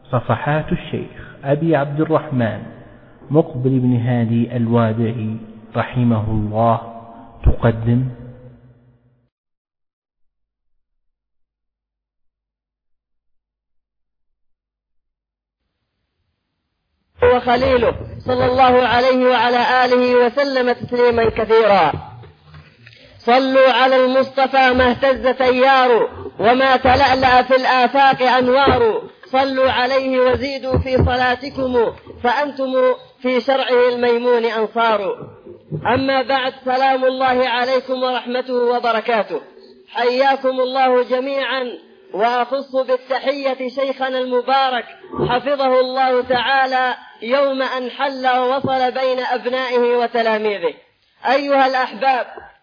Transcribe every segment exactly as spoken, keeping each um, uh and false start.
صفحات الشيخ أبي عبد الرحمن مقبل بن هادي الوادعي رحمه الله تقدم وخليله صلى الله عليه وعلى آله وسلم تسليما كثيرا. صلوا على المصطفى ما اهتز تيار وما تلألأ في الآفاق أنوار. صلوا عليه وزيدوا في صلاتكم فأنتم في شرعه الميمون أنصار. أما بعد، سلام الله عليكم ورحمته وبركاته. حياكم الله جميعا، وأخص بالتحية شيخنا المبارك حفظه الله تعالى يوم أن حل ووصل بين أبنائه وتلاميذه. أيها الأحباب،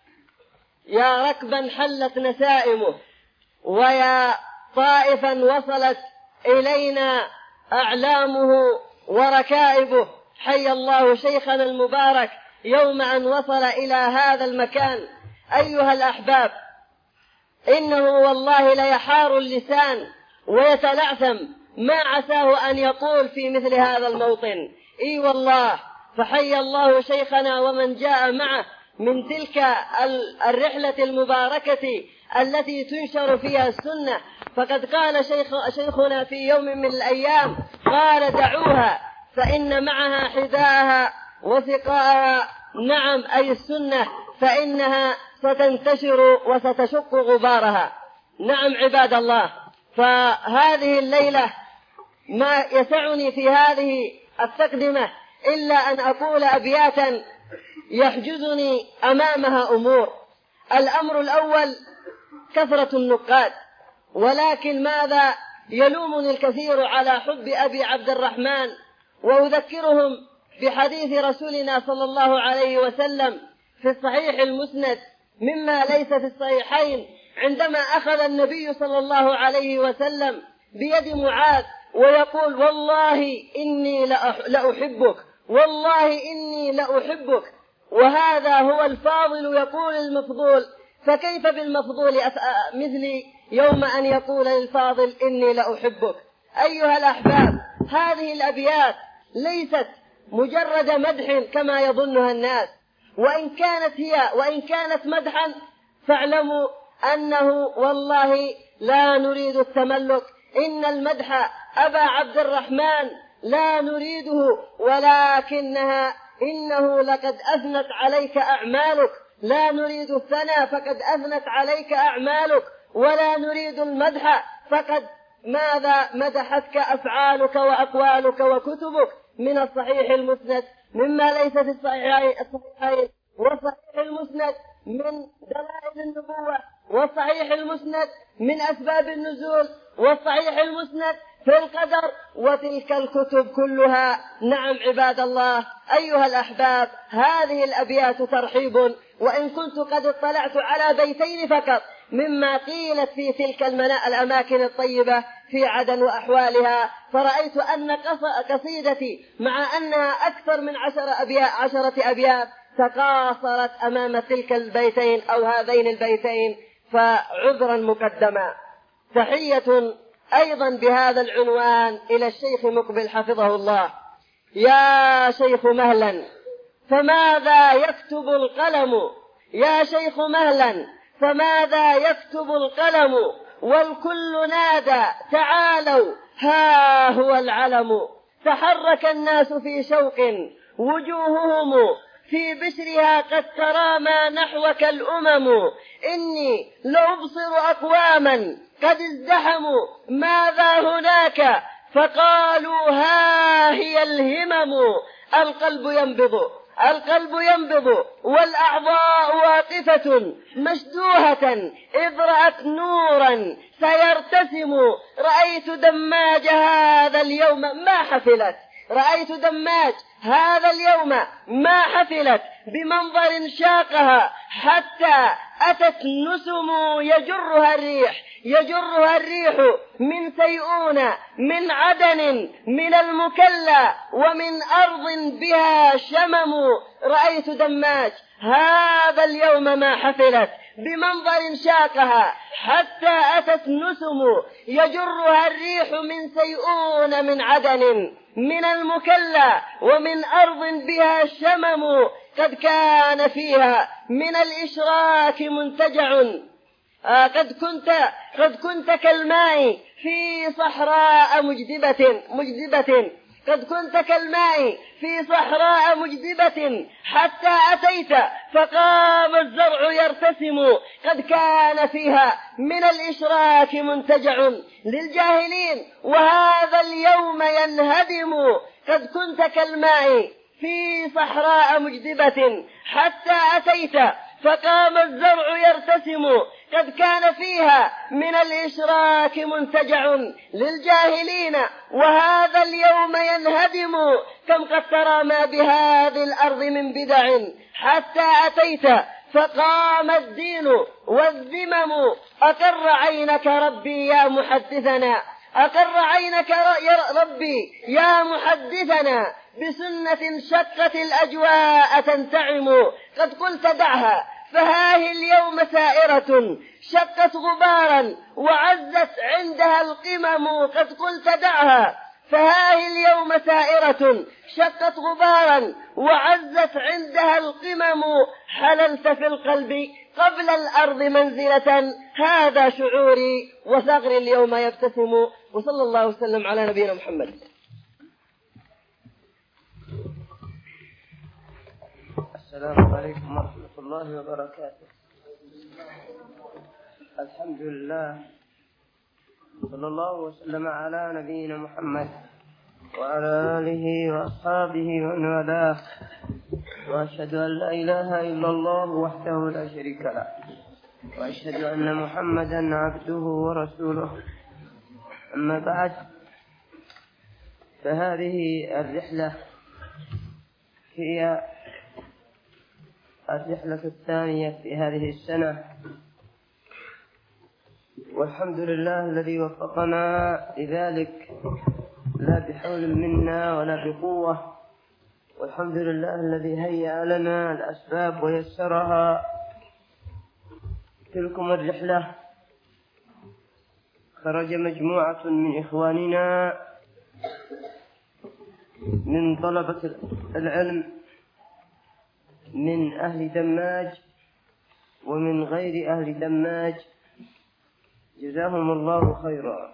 يا ركبا حلت نسائمه، ويا طائفا وصلت إلينا أعلامه وركائبه، حي الله شيخنا المبارك يوم أن وصل إلى هذا المكان. أيها الأحباب، إنه والله ليحار اللسان ويتلعثم ما عساه أن يقول في مثل هذا الموطن. إي والله، فحي الله شيخنا ومن جاء معه من تلك الرحلة المباركة التي تنشر فيها السنة. فقد قال شيخ شيخنا في يوم من الأيام، قال: دعوها فإن معها حذاءها وثقاءها، نعم أي السنة، فإنها ستنتشر وستشق غبارها. نعم عباد الله، فهذه الليلة ما يسعني في هذه التقدمة إلا أن أقول أبياتا يحجزني أمامها أمور. الأمر الأول كثرة النقاد، ولكن ماذا يلومني الكثير على حب أبي عبد الرحمن، وأذكرهم بحديث رسولنا صلى الله عليه وسلم في الصحيح المسند مما ليس في الصحيحين، عندما أخذ النبي صلى الله عليه وسلم بيد معاذ ويقول: والله إني لأحبك، والله إني لأحبك. وهذا هو الفاضل يقول المفضول، فكيف بالمفضول مثلي يوم أن يقول للفاضل: إني لأحبك. أيها الأحباب، هذه الأبيات ليست مجرد مدح كما يظنها الناس، وإن كانت هي وإن كانت مدحا فاعلموا أنه والله لا نريد التملك. إن المدح أبا عبد الرحمن لا نريده، ولكنها إنه لقد أثنت عليك أعمالك. لا نريد الثناء فقد أثنت عليك أعمالك، ولا نريد المدح فقد ماذا مدحتك أفعالك وأقوالك وكتبك من الصحيح المسند مما ليس في الصحيحين، والصحيح المسند من دلائل النبوة، والصحيح المسند من أسباب النزول، والصحيح المسند في القدر، وتلك الكتب كلها. نعم عباد الله، أيها الأحباب، هذه الأبيات ترحيب، وإن كنت قد اطلعت على بيتين فقط مما قيلت في تلك الأماكن الطيبة في عدن وأحوالها، فرأيت أن قصيدتي مع أنها أكثر من عشر أبيات عشرة أبيات تقاصرت أمام تلك البيتين أو هذين البيتين، فعذرا مقدما. تحية أيضا بهذا العنوان إلى الشيخ مقبل حفظه الله. يا شيخ مهلا، فماذا يكتب القلم؟ يا شيخ مهلا، فماذا يكتب القلم؟ والكل نادى: تعالوا ها هو العلم. تحرك الناس في شوق، وجوههم في بشرها قد ترامى نحوك الأمم. إني لأبصر أقواما قد ازدحموا، ماذا هناك؟ فقالوا: ها هي الهمم. القلب ينبض، القلب ينبض والأعضاء واقفة مشدوهة، إذ رأت نورا سيرتسم. رأيت دماج هذا اليوم ما حفلت، رأيت دماج هذا اليوم ما حفلت بمنظر شاقها، حتى أتت نسم يجرها الريح، يجرها الريح من سيئون، من عدن، من المكلا، ومن أرض بها شمم. رأيت دماج هذا اليوم ما حفلت بمنظر شاقها حتى أتت نسم يجرها الريح من سيئون من عدن من المكلا ومن أرض بها شمم قد كان فيها من الإشراك منتجع آه قد كنت قد كنت كالماء في صحراء مجدبة مجدبة قد كنت كالماء في صحراء مجدبة حتى أتيت فقام الزرع يرتسم قد كان فيها من الإشراك منتجع للجاهلين وهذا اليوم ينهدم قد كنت كالماء في صحراء مجدبة حتى أتيت فقام الزرع يرتسم قد كان فيها من الإشراك منتجع للجاهلين وهذا اليوم ينهدم كم قد ترى ما بهذه الأرض من بدع حتى أتيت فقام الدين والذمم أقر عينك ربي يا محدثنا أقر عينك يا ربي يا محدثنا بسنة شقت الأجواء تنتعم قد قلت دعها فها هي اليوم سائرة شقت غبارا وعزت عندها القمم قد قلت دعها فها هي اليوم سائرة شقت غبارا وعزت عندها القمم حللت في القلب قبل الأرض منزلة هذا شعوري وثغري اليوم يبتسم وصلى الله وسلم على نبينا محمد. السلام عليكم ورحمة الله وبركاته. الحمد لله صلى الله وسلم على نبينا محمد وعلى آله وأصحابه ومن والاه وأشهد أن لا إله إلا الله وحده لا شريك له وأشهد أن محمدا عبده ورسوله. أما بعد فهذه الرحلة هي الرحلة الثانية في هذه السنة والحمد لله الذي وفقنا لذلك لا بحول منا ولا بقوة والحمد لله الذي هيأ لنا الأسباب ويسرها. تلكم الرحلة خرج مجموعة من إخواننا من طلبة العلم من أهل دماج ومن غير أهل دماج جزاهم الله خيرا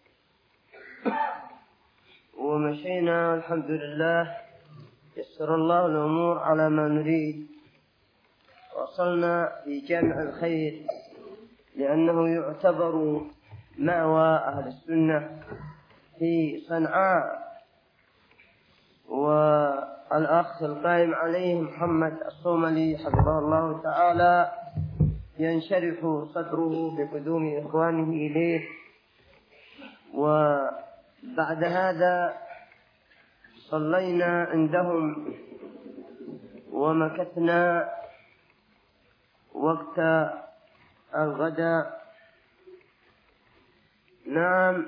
ومشينا الحمد لله يسر الله الأمور على ما نريد. وصلنا في جامع الخير لأنه يعتبر مأوى أهل السنة في صنعاء والأخ القائم عليه محمد الصوملي حفظه الله تعالى ينشرح صدره بقدوم إخوانه إليه. وبعد هذا صلينا عندهم ومكثنا وقت الغداء. نعم.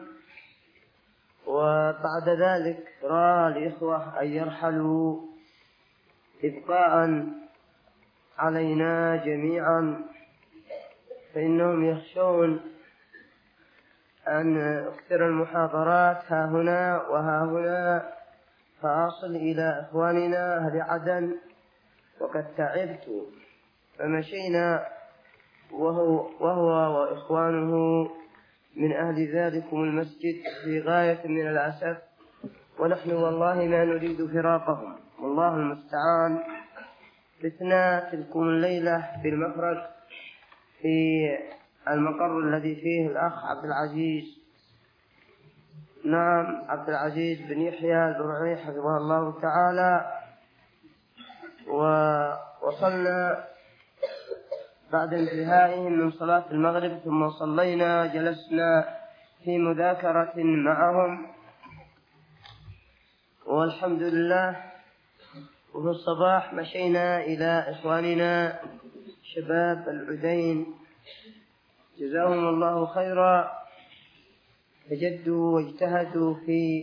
وبعد ذلك رأى الإخوة أن يرحلوا إبقاء علينا جميعا فإنهم يخشون أن أكثر المحاضرات ها هنا وها هنا فأصل إلى إخواننا أهل عدن وقد تعبت. فمشينا وهو, وهو وإخوانه من أهل ذلكم المسجد في غاية من الأسف ونحن والله ما نريد فراقهم والله المستعان. بتنا تلكم الليلة في المخرج في المقر الذي فيه الأخ عبد العزيز نعم عبد العزيز بن يحيى البرعي حفظه الله تعالى. ووصلنا بعد انتهائهم من صلاة المغرب ثم صلينا جلسنا في مذاكرة معهم والحمد لله. وفي الصباح مشينا إلى إخواننا شباب العدين جزاهم الله خيرا فجدوا واجتهدوا في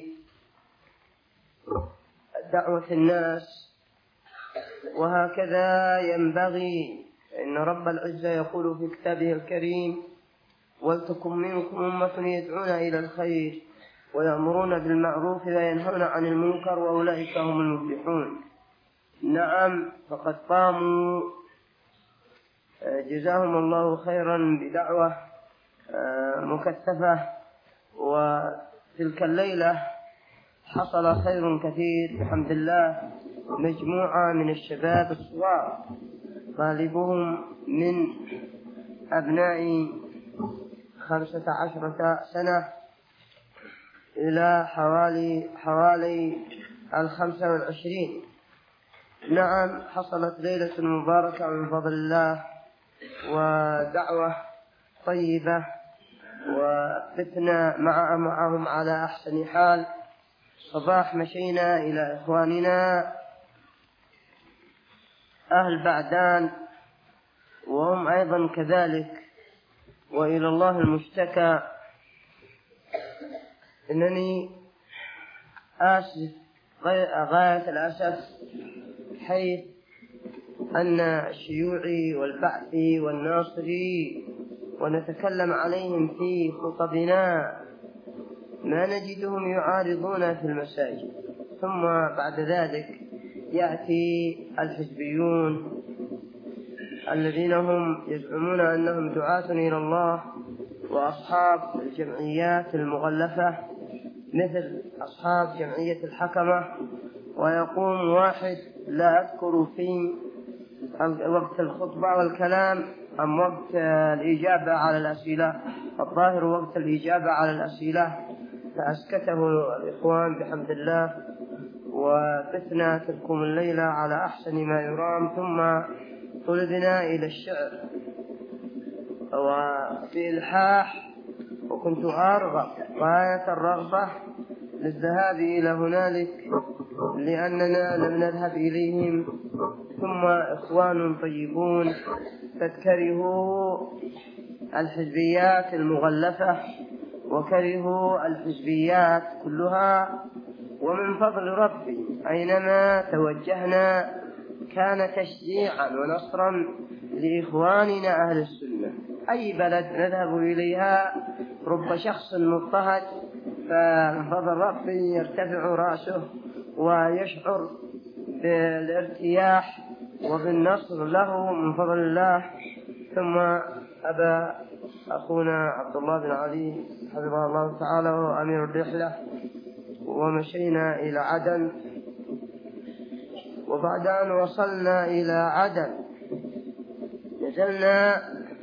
دعوة الناس وهكذا ينبغي إن رب العزة يقول في كتابه الكريم: ولتكن منكم أمة يدعون إلى الخير ويأمرون بالمعروف وينهون عن المنكر وأولئك هم المفلحون. نعم، فقد قاموا جزاهم الله خيرا بدعوة مكثفة، وتلك الليلة حصل خير كثير بحمد الله. مجموعة من الشباب الصغار غالبهم من أبناء خمسة عشرة سنة إلى حوالي حوالي الخمسة والعشرين. نعم، حصلت ليلة مباركة من فضل الله ودعوة طيبة، وبتنا مع معهم على أحسن حال. صباح مشينا إلى إخواننا أهل بعدان وهم أيضا كذلك، وإلى الله المشتكى. إنني آسف غاية الأسف حيث أن الشيوعي والبعثي والناصري ونتكلم عليهم في خطبنا ما نجدهم يعارضون في المساجد، ثم بعد ذلك يأتي الحزبيون الذين هم يزعمون أنهم دعاة إلى الله وأصحاب الجمعيات المغلفة مثل أصحاب جمعية الحكمة، ويقوم واحد لا أذكر في وقت الخطبة والكلام أم وقت الإجابة على الأسئلة، الظاهر وقت الإجابة على الأسئلة، فأسكته الإخوان بحمد الله، وبثنا تلكم الليلة على أحسن ما يرام. ثم طلبنا إلى الشعر وفي إلحاح، وكنت أرغب غاية الرغبة للذهاب إلى هنالك لأننا لم نذهب إليهم. ثم إخوان طيبون قد كرهوا الحزبيات المغلفة وكرهوا الحزبيات كلها، ومن فضل ربي أينما توجهنا كان تشجيعا ونصرا لإخواننا أهل السنة. أي بلد نذهب إليها رب شخص مضطهد فمن فضل ربي يرتفع رأسه ويشعر بالارتياح وبالنصر له من فضل الله. ثم أبى أخونا عبد الله بن علي حفظه الله تعالى وهو أمير الرحلة، ومشينا إلى عدن. وبعد أن وصلنا إلى عدن نزلنا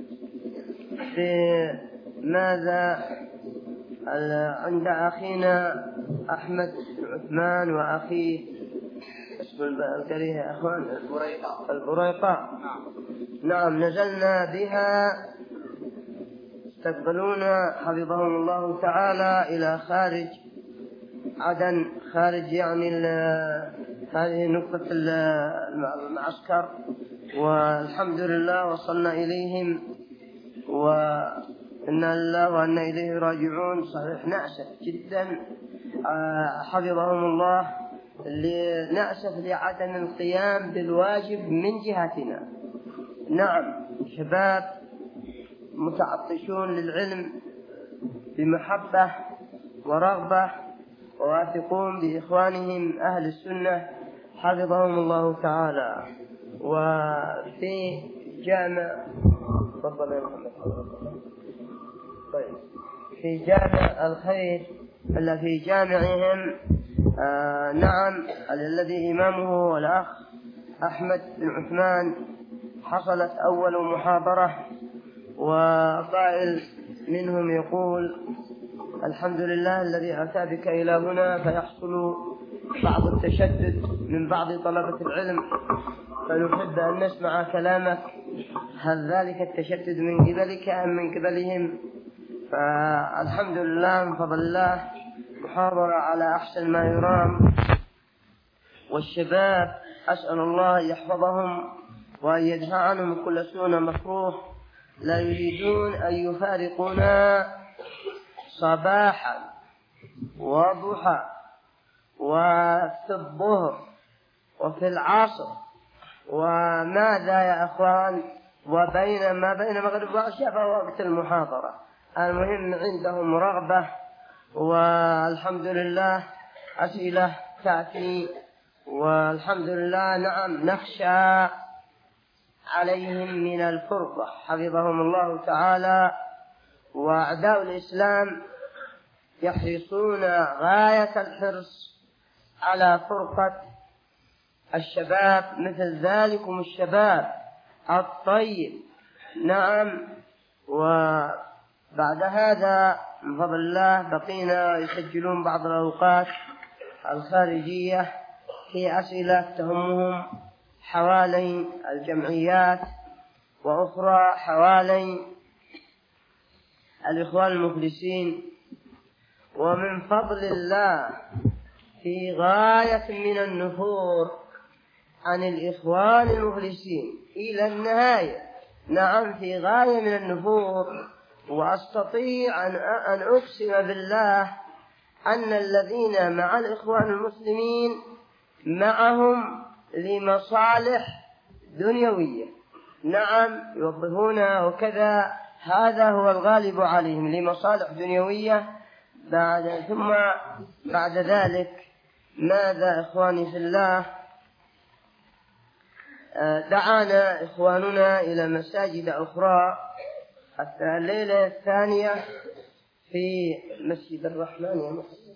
في ماذا عند أخينا أحمد بن عثمان وأخيه اسم القرية يا أخوان البريقة. نعم، نزلنا بها، استقبلونا حفظهم الله تعالى إلى خارج عدن، خارج يعني هذه نقطة المعسكر، والحمد لله وصلنا إليهم وإنا لله وإنا إليه راجعون. صحيح نأسف جدا حفظهم الله، نأسف لعدم القيام بالواجب من جهتنا. نعم، شباب متعطشون للعلم بمحبة ورغبة، وواثقون بإخوانهم أهل السنة حفظهم الله تعالى. وفي جامع طيب في جامع الخير إلا في جامعهم آه نعم الذي إمامه الأخ أحمد بن عثمان حصلت أول محاضرة، وقائل منهم يقول: الحمد لله الذي أتى بك إلى هنا، فيحصل بعض التشدد من بعض طلبة العلم، فنحب أن نسمع كلامك، هل ذلك التشدد من قبلك أم من قبلهم؟ فالحمد لله من فضل الله محاضرة على أحسن ما يرام. والشباب أسأل الله يحفظهم وأن يدفع عنهم كل سوء مكروه، لا يريدون أن يفارقونا صباحا وضحى وفي الظهر وفي العصر. وماذا يا أخوان وبين ما بين مغرب وعشاء فهو وقت المحاضرة. المهم عندهم رغبة، والحمد لله أسئلة تأتي، والحمد لله. نعم نخشى عليهم من الفرقة حفظهم الله تعالى، وأعداء الإسلام يحرصون غاية الحرص على فرقة الشباب مثل ذلكم الشباب الطيب. نعم. وبعد هذا من فضل الله بقينا يسجلون بعض الأوقات الخارجية في أسئلة تهمهم حوالي الجمعيات، وأخرى حوالي الإخوان المفلسين. ومن فضل الله في غاية من النفور عن الإخوان المفلسين إلى النهاية. نعم في غاية من النفور. وأستطيع أن أقسم بالله أن الذين مع الإخوان المسلمين معهم لمصالح دنيوية. نعم يوظفون وكذا، هذا هو الغالب عليهم، لمصالح دنيوية. بعد ثم بعد ذلك ماذا إخواني في الله؟ دعانا إخواننا إلى مساجد أخرى. حتى الليلة الثانية في مسجد الرحمن يا مسجد.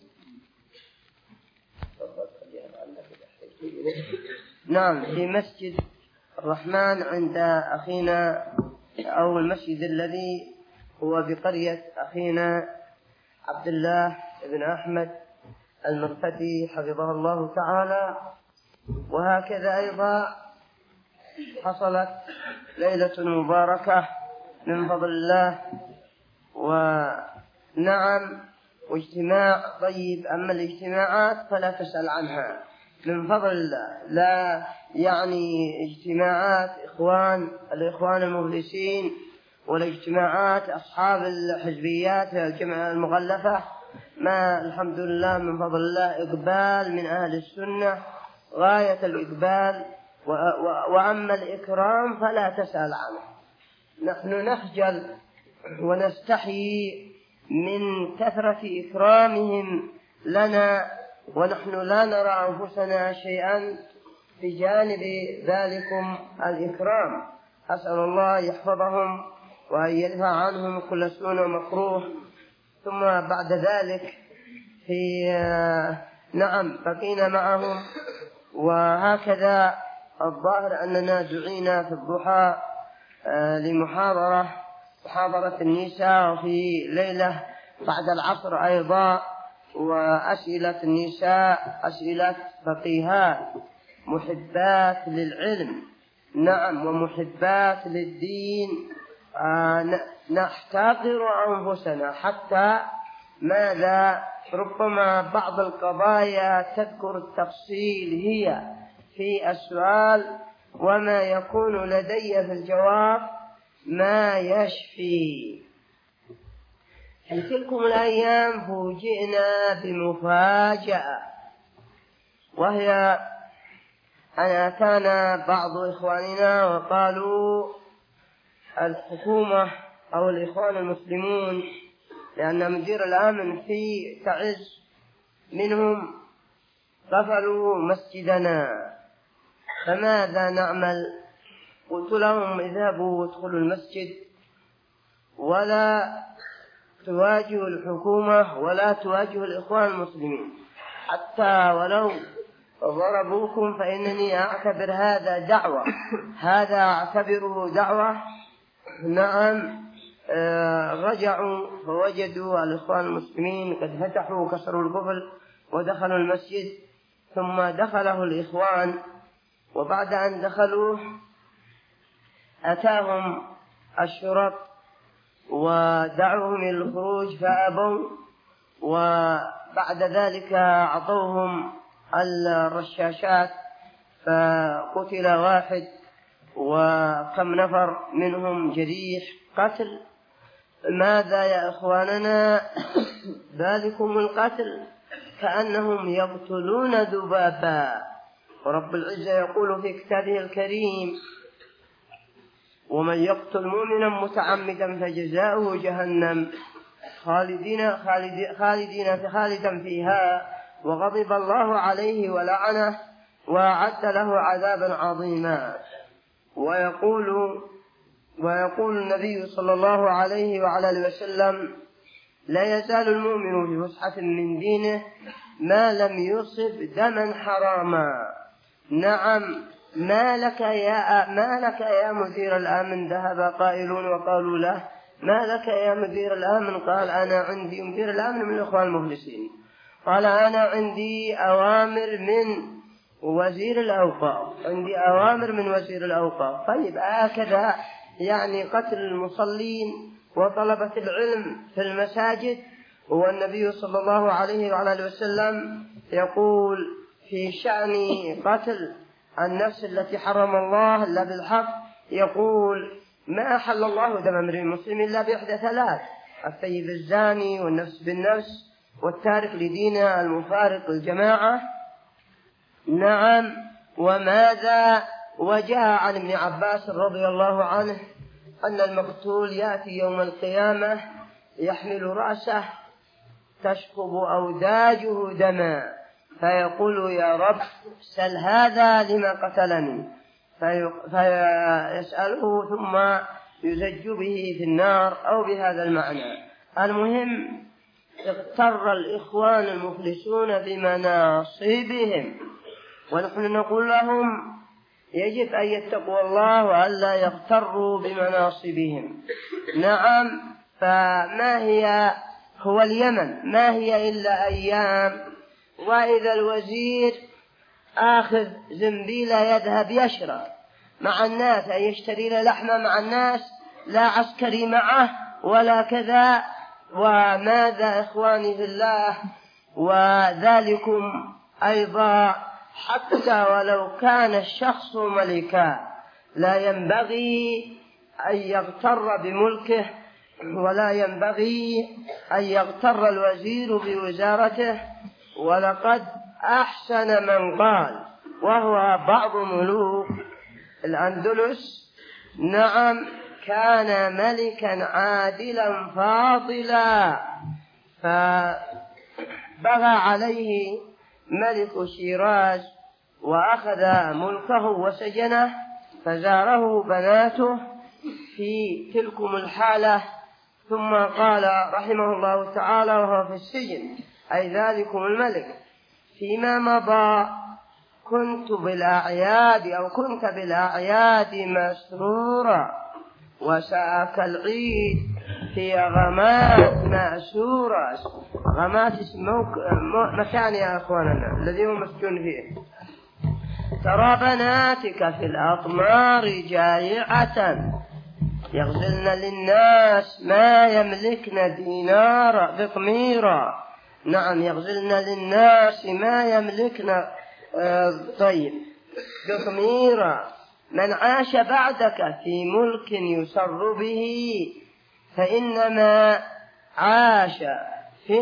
نعم في مسجد الرحمن عند أخينا، أو المسجد الذي هو بقرية أخينا عبد الله بن أحمد المرفدي حفظه الله تعالى. وهكذا أيضا حصلت ليلة مباركة من فضل الله. ونعم واجتماع طيب. أما الاجتماعات فلا تسأل عنها من فضل الله، لا يعني اجتماعات إخوان الإخوان المفلسين والاجتماعات أصحاب الحزبيات الجماعة المغلفة، ما الحمد لله من فضل الله إقبال من أهل السنة غاية الإقبال. وأما الإكرام فلا تسأل عنه. نحن نخجل ونستحيي من كثرة إكرامهم لنا، ونحن لا نرى أنفسنا شيئا بجانب ذلكم الإكرام. أسأل الله يحفظهم وأن يدفع عنهم كل سوء ومكروه. ثم بعد ذلك في نعم بقينا معهم. وهكذا الظاهر أننا دعينا في الضحى لمحاضرة محاضرة النساء، وفي ليلة بعد العصر أيضا، وأسئلة النساء أسئلة فقيهات محبات للعلم. نعم ومحبات للدين. نحتقر أنفسنا حتى ماذا ربما بعض القضايا تذكر التفصيل هي في السؤال، وما يكون لدي في الجواب ما يشفي. في تلكم الأيام فوجئنا بمفاجأة، وهي أن أتانا بعض إخواننا وقالوا الحكومة أو الإخوان المسلمون، لأن مدير الأمن في تعز منهم قفلوا مسجدنا، فماذا نعمل؟ قلت لهم اذهبوا وادخلوا المسجد ولا تواجهوا الحكومة ولا تواجهوا الإخوان المسلمين، حتى ولو ضربوكم فإنني أعتبر هذا دعوة، هذا أعتبره دعوة. نعم. آه رجعوا فوجدوا الإخوان المسلمين قد فتحوا وكسروا القفل ودخلوا المسجد، ثم دخله الإخوان، وبعد أن دخلوا أتاهم الشرط ودعوهم إلى الخروج فأبوا، وبعد ذلك أعطوهم الرشاشات فقتل واحد وكم نفر منهم جريح قتل. ماذا يا إخواننا؟ ذلكم القتل كأنهم يقتلون ذبابا. ورب العزة يقول في كتابه الكريم ومن يقتل مؤمنا متعمدا فجزاؤه جهنم خالدين خالدين خالدا فيها وغضب الله عليه ولعنه وأعد له عذابا عظيما. ويقول ويقول النبي صلى الله عليه وعلى اله وسلم: لا يزال المؤمن في فسحة من دينه ما لم يصب دما حراما. نعم، ما لك يا ما لك يا مدير الأمن؟ ذهب قائلون وقالوا له: ما لك يا مدير الأمن؟ قال: أنا عندي مدير الأمن من الإخوان المفلسين. قال: أنا عندي أوامر من وزير الأوقاف، عندي أوامر من وزير الأوقاف. طيب، هكذا يعني قتل المصلين وطلبة العلم في المساجد؟ والنبي صلى الله عليه وعلى اله وسلم يقول في شأن قتل النفس التي حرم الله إلا بالحق، يقول: ما أحل الله دم امرئ مسلم إلا بإحدى ثلاث: الثيب الزاني، والنفس بالنفس، والتارك لدينه المفارق الجماعة. نعم. وماذا وجاء عن ابن عباس رضي الله عنه أن المقتول يأتي يوم القيامة يحمل رأسه تشكب أوداجه دما، فيقول: يا رب، سل هذا لما قتلني، فيسأله ثم يزج به في النار أو بهذا المعنى. المهم، اغتر الإخوان المفلسون بمناصبهم، ونحن نقول لهم يجب أن يتقوا الله وألا يغتروا بمناصبهم. نعم. فما هي هو اليمن ما هي إلا أيام، وإذا الوزير آخذ زنبيلة يذهب يشرب مع الناس، أن يشتري له لحمة مع الناس، لا عسكري معه ولا كذا. وماذا إخواني في الله؟ وذلكم أيضا حتى ولو كان الشخص ملكا لا ينبغي أن يغتر بملكه، ولا ينبغي أن يغتر الوزير بوزارته. ولقد أحسن من قال، وهو بعض ملوك الأندلس: نعم، كان ملكا عادلا فاضلا، فبغى عليه ملك شيراز وأخذ ملكه وسجنه، فزاره بناته في تلكم الحالة، ثم قال رحمه الله تعالى وهو في السجن، أي ذلكم الملك: فيما مضى كنت بالأعياد أو كنت بالأعياد مسرورا، وساك العيد في غمات مأسورة. غمات اسمه مكان يا أخواننا الذي هو مسجون فيه. ترى بناتك في الأطمار جائعة، يغزلن للناس ما يملكن دينارا بقميرا. نعم، يغزلن للناس ما يملكن آه طيب بقميرا. من عاش بعدك في ملك يسر به فإنما عاش في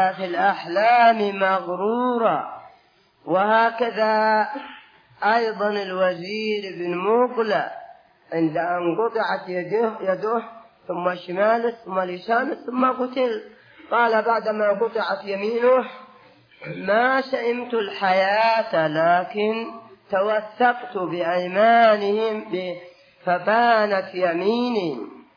الأحلام مغرورا. وهكذا أيضا الوزير بن مغلى عند أن قطعت يده, يده ثم شماله ثم لسانه ثم قتل، قال بعدما قطعت يمينه: ما سئمت الحياة لكن توثقت بأيمانهم فبانت يميني،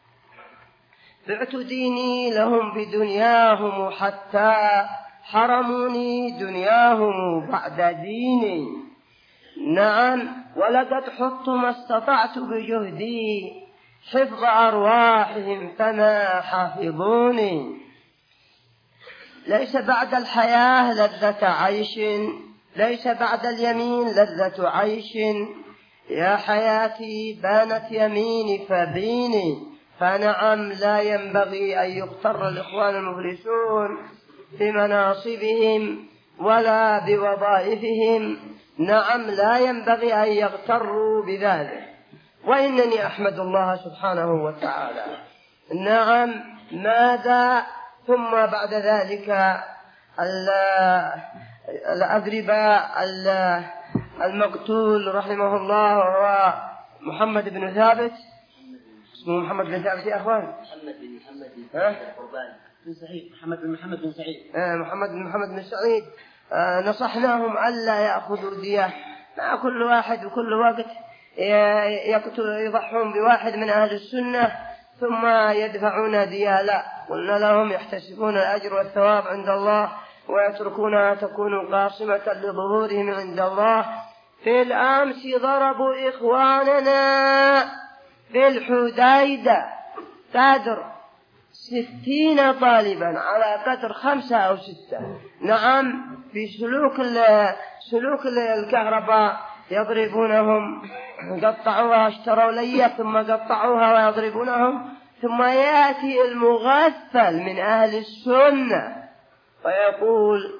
بعت ديني لهم بدنياهم حتى حرموني دنياهم بعد ديني. نعم، ولقد حط ما استطعت بجهدي حفظ أرواحهم فما حفظوني. ليس بعد الحياة لذة عيش، ليس بعد اليمين لذة عيش، يا حياتي بانت يميني فبيني. فنعم، لا ينبغي أن يغتر الإخوان المفلسون بمناصبهم ولا بوظائفهم. نعم، لا ينبغي أن يغتروا بذلك، وإنني أحمد الله سبحانه وتعالى. نعم. ماذا ثم بعد ذلك الأقرباء المقتول رحمه الله وهو محمد بن ثابت اسمه محمد بن ثابت يا أخوان. محمد بن محمد بن القربان بن سعيد. محمد بن محمد بن سعيد. آه محمد بن محمد بن سعيد. آه نصحناهم ألا يأخذوا دية مع كل واحد وكل وقت يضحون بواحد من أهل السنة ثم يدفعون دية. لا، قلنا لهم يحتسبون الأجر والثواب عند الله ويتركونها تكون قاصمة لظهورهم عند الله. في الأمس ضربوا إخواننا في الحديدة قدر ستين طالبا على قدر خمسة أو ستة. نعم، في سلوك سلوك الكهرباء يضربونهم، قطعوها، اشتروا لي ثم قطعوها ويضربونهم. ثم يأتي المغفل من أهل السنة ويقول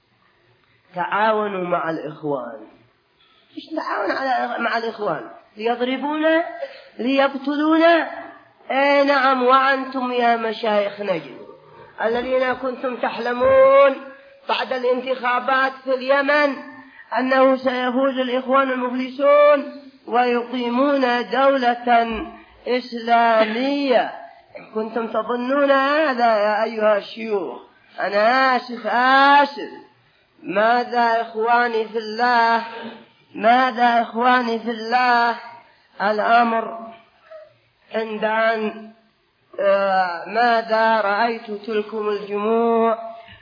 تعاونوا مع الإخوان. إيش تعاون على مع الإخوان؟ ليضربونا، ليقتلونا؟ اي نعم. وأنتم يا مشايخ نجد الذين كنتم تحلمون بعد الانتخابات في اليمن أنه سيفوز الإخوان المفلسون ويقيمون دولة إسلامية، كنتم تظنون هذا يا أيها الشيوخ؟ أنا آسف آسف. ماذا إخواني في الله، ماذا إخواني في الله الأمر عند أن آه ماذا رأيت تلكم الجموع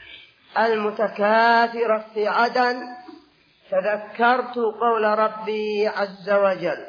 المتكاثرة في عدن؟ تذكرت قول ربي عز وجل: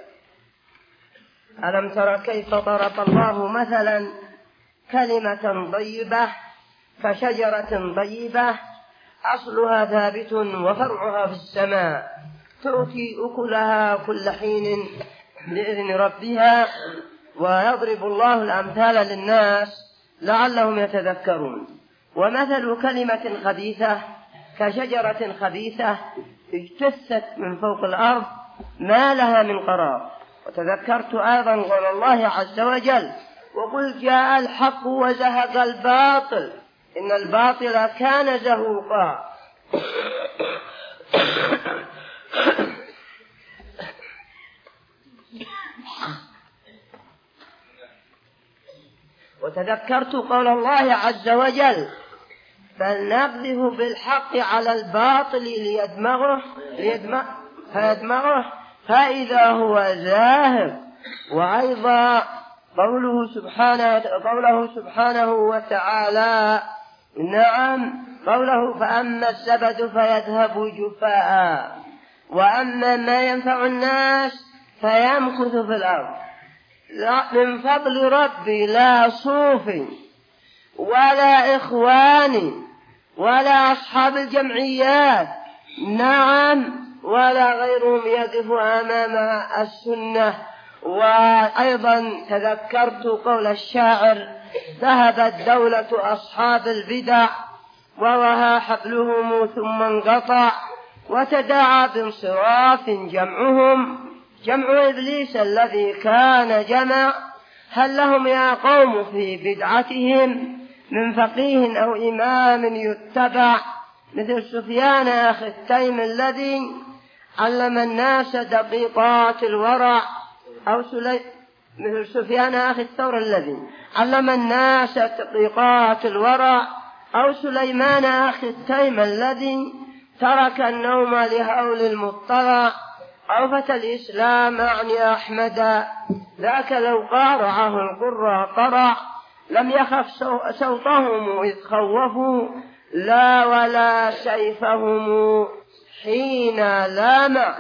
ألم تر كيف ضرب الله مثلا كلمة طيبة كشجرة طيبة أصلها ثابت وفرعها في السماء تؤتي أكلها كل حين بإذن ربها ويضرب الله الأمثال للناس لعلهم يتذكرون. ومثل كلمة خبيثة كشجرة خبيثة اجتثت من فوق الأرض ما لها من قرار. وتذكرت أيضا قول الله عز وجل: وقل جاء الحق وزهق الباطل إن الباطل كان زهوقا. وتذكرت قول الله عز وجل: فلنقذف بالحق على الباطل ليدمغه ليدمغ فيدمغه فإذا هو زاهق. وأيضا قوله سبحانه قوله سبحانه وتعالى نعم قوله: فأما الزبد فيذهب جفاء وأما ما ينفع الناس فيمكث في الأرض. من فضل ربي لا صوفي ولا إخواني ولا أصحاب الجمعيات نعم ولا غيرهم يقف أمام السنة. وأيضا تذكرت قول الشاعر: ذهبت دولة أصحاب البدع ووهى حبلهم ثم انقطع وتداعى بانصراف جمعهم جمع إبليس الذي كان جمع. هل لهم يا قوم في بدعتهم من فقيه أو إمام يتبع مثل سفيان أخي التيم الذي علم الناس دقيقات الورع أو سلي... مثل سفيان أخي الثور الذي علم الناس دقيقات الورع أو سليمان أخي التيم الذي ترك النوم لهول المطلع أو فتى الإسلام أعني أحمد ذاك لو قارعه القرى قرع لم يخف صوتهم إذ خوفوا لا ولا سيفهم حين لامع.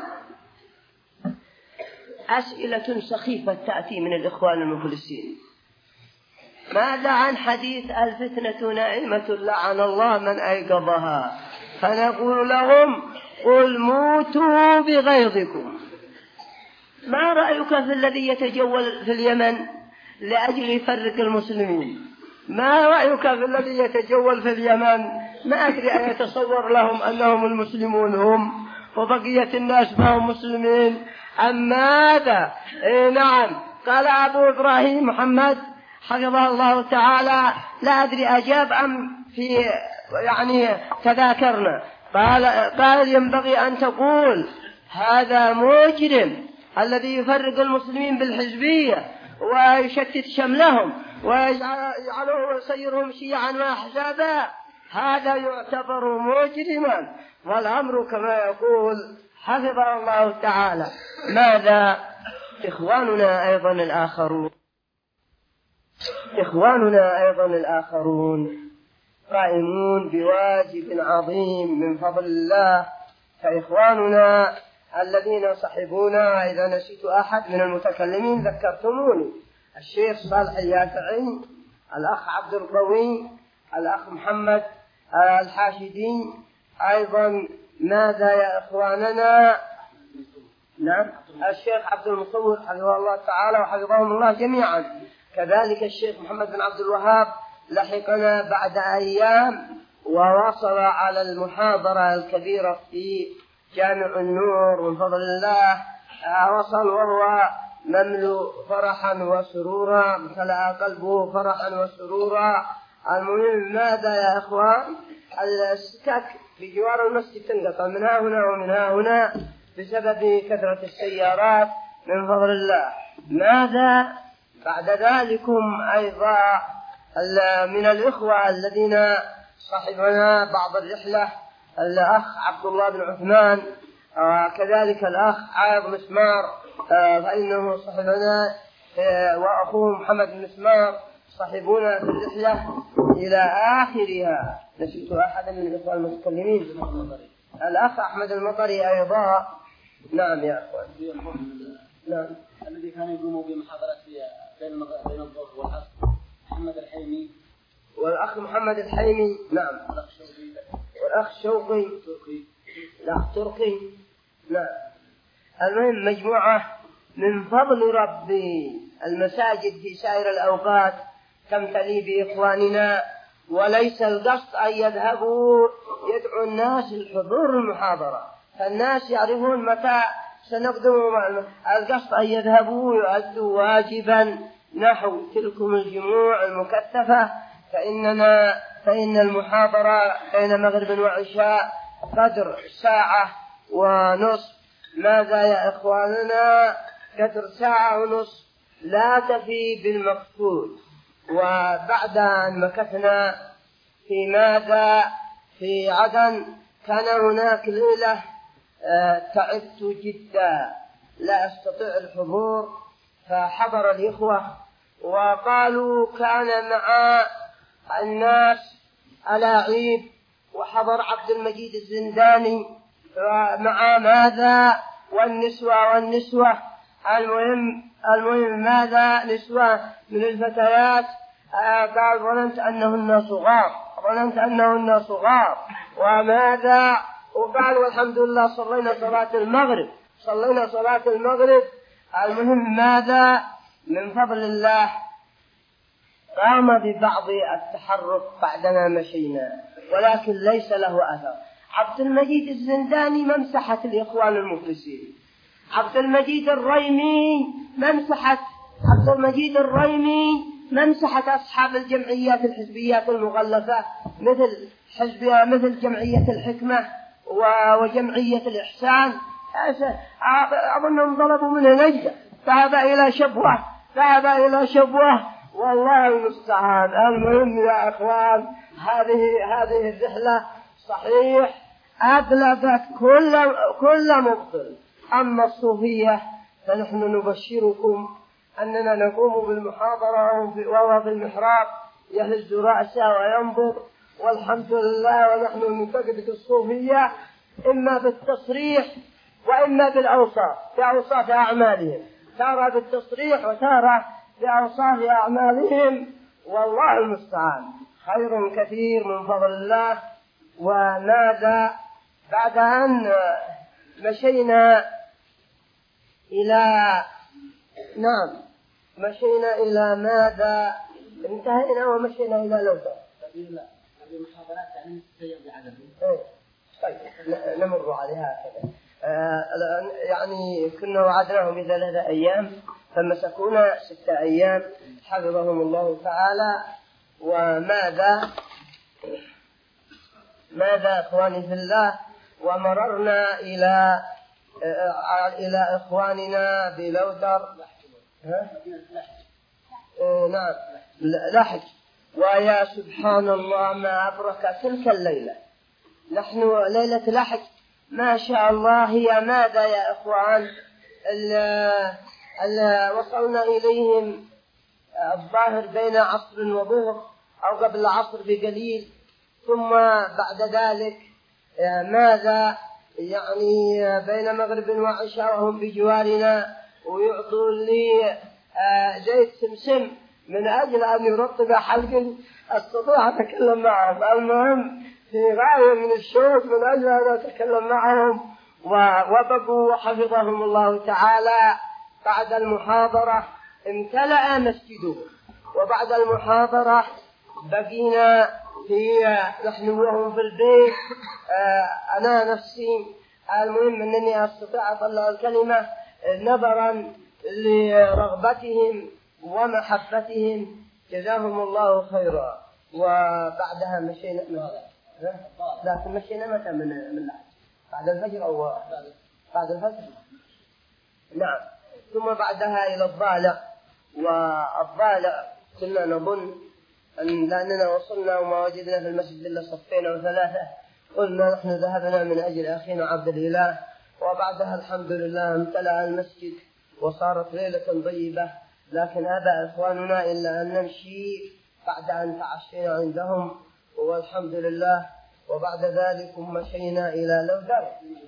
أسئلة سخيفة تأتي من الإخوان المفلسين: ماذا عن حديث الفتنة نائمة لعن الله من أيقظها؟ فنقول لهم: قل موتوا بغيظكم. ما رأيك في الذي يتجول في اليمن لأجل يفرق المسلمين؟ ما رأيك في الذي يتجول في اليمن؟ ما أدري أن يتصور لهم أنهم المسلمون هم وبقية الناس ما هم مسلمين أم ماذا؟ إيه نعم. قال أبو إبراهيم محمد حفظه الله تعالى، لا أدري أجاب أم في يعني تذاكرنا، قال قال ينبغي أن تقول هذا مجرم الذي يفرق المسلمين بالحزبية ويشتت شملهم ويجعله يسيرهم شيعا وأحزابا، هذا يعتبر مجرما، والأمر كما يقول حفظه الله تعالى. ماذا إخواننا أيضا الآخرون إخواننا أيضا الآخرون قائمون بواجب عظيم من فضل الله. فإخواننا الذين صحبونا، إذا نسيت أحد من المتكلمين ذكرتموني، الشيخ صالح اليافعي، الأخ عبد القوي، الأخ محمد الحاشدي أيضا. ماذا يا إخواننا؟ نعم، الشيخ عبد المصور حفظه الله تعالى وحفظهم الله جميعا. كذلك الشيخ محمد بن عبد الوهاب لحقنا بعد أيام وواصل على المحاضرة الكبيرة في جامع النور من فضل الله، وصل وهو مملو فرحا وسرورا، امتلأ قلبه فرحا وسرورا. المهم ماذا يا إخوان؟ السكك في جوار المسجد تنقطع من ها هنا ومن ها هنا بسبب كثرة السيارات من فضل الله. ماذا بعد ذلكم أيضا من الإخوة الذين صاحبنا بعض الرحلة، الأخ عبد الله بن عثمان، وكذلك الأخ عايض مسمار فإنه صاحبنا، وأخوه محمد بن مسمار صاحبونا في الرحلة إلى آخرها. نسيت أحدا من الإخوة المتكلمين، الأخ أحمد المطري أيضا. نعم يا أخوان. نعم، الذي كان يقوم بمحاضرات بين بين الظهر والعصر محمد الحيمي والأخ محمد الحيمي. نعم، والأخ شوقي والأخ شوقي تركي الأخ تركي. نعم، المهم مجموعة من فضل ربي. المساجد في سائر الأوقات تمتلي بإخواننا، وليس القصد أن يذهبوا يدعو الناس للحضور المحاضرة، فالناس يعرفون متى سنقدم. القصد أن يذهبوا يؤدوا واجبا نحو تلكم الجموع المكثفة، فإننا فإن المحاضرة بين مغرب وعشاء قدر ساعة ونصف. ماذا يا إخواننا؟ قدر ساعة ونصف لا تفي بالمقصود. وبعد أن مكثنا في ماذا في عدن، كان هناك ليلة تعبت جدا لا أستطيع الحضور، فحضر الإخوة وقالوا كان مع الناس ألاعيب، وحضر عبد المجيد الزنداني مع ماذا والنسوة والنسوة المهم المهم ماذا نسوة من الفتيات. قال ظننت أنهن صغار ظننت أنهن صغار وماذا وقال والحمد لله صلينا صلاة المغرب صلينا صلاة المغرب. المهم ماذا من فضل الله قام ببعض التحرك بعدما مشينا، ولكن ليس له أثر. عبد المجيد الزنداني ممسحة الإخوان المفلسين، عبد المجيد الريمي ممسحة عبد المجيد الريمي ممسحة أصحاب الجمعيات الحزبيات المغلفة مثل حزبية مثل جمعية الحكمة وجمعية الإحسان. أظنهم طلبوا منه نجدة، ذهب إلى شبوة ذهب إلى شبوة والله المستعان. المهم يا أخوان، هذه هذه الرحلة صحيح أتلفت كل كل مبطل. أما الصوفية فنحن نبشركم أننا نقوم بالمحاضرة وهو في المحراب يهز رأسه وينظر، والحمد لله. ونحن نتقدك الصوفية إما بالتصريح وإما بالأوصاف بأوصاف أعمالهم، تارة بالتصريح وتارة بأوصاف أعمالهم، والله المستعان. خير كثير من فضل الله. وماذا بعد أن مشينا إلى نعم مشينا إلى ماذا انتهينا ومشينا إلى لوطة. طيب نمر عليها كذا. آه يعني كنا وعدناهم بثلاثة أيام فمسكونا ستة أيام حفظهم الله تعالى. وماذا ماذا إخواني في الله، ومررنا إلى آه إلى إخواننا بلودر نعم لحج. ويا سبحان الله ما أبرك تلك الليلة، نحن ليلة لحج ما شاء الله. هي ماذا يا إخوان؟ ال ال وصلنا إليهم الظاهر بين عصر وظهر أو قبل العصر بقليل، ثم بعد ذلك ماذا يعني بين مغرب وعشاء وهم بجوارنا، ويعطوا لي زيت سمسم من أجل أن يرطب حلقي أستطيع أتكلم معهم. المهم في غاية من الشوق من أجل أن أتكلم معهم، وبقوا حفظهم الله تعالى. بعد المحاضرة امتلأ مسجده، وبعد المحاضرة بقينا في نحن وهم في البيت. أنا نفسي المهم أنني أستطيع أطلع الكلمة نظرا لرغبتهم ومحبتهم، جزاهم الله خيرا. وبعدها مشينا لكن مشينا متى من من بعد الفجر أو بعد الفجر؟ نعم. ثم بعدها إلى الضالع، والضالع كنا نظن أن لأننا وصلنا وما وجدنا في المسجد إلا صفين أو ثلاثة، قلنا نحن ذهبنا من أجل أخينا عبد الإله. وبعدها الحمد لله امتلأ المسجد وصارت ليلة طيبة، لكن أبى إخواننا إلا أن نمشي بعد أن تعشينا عندهم والحمد لله. وبعد ذلك مشينا إلى لودر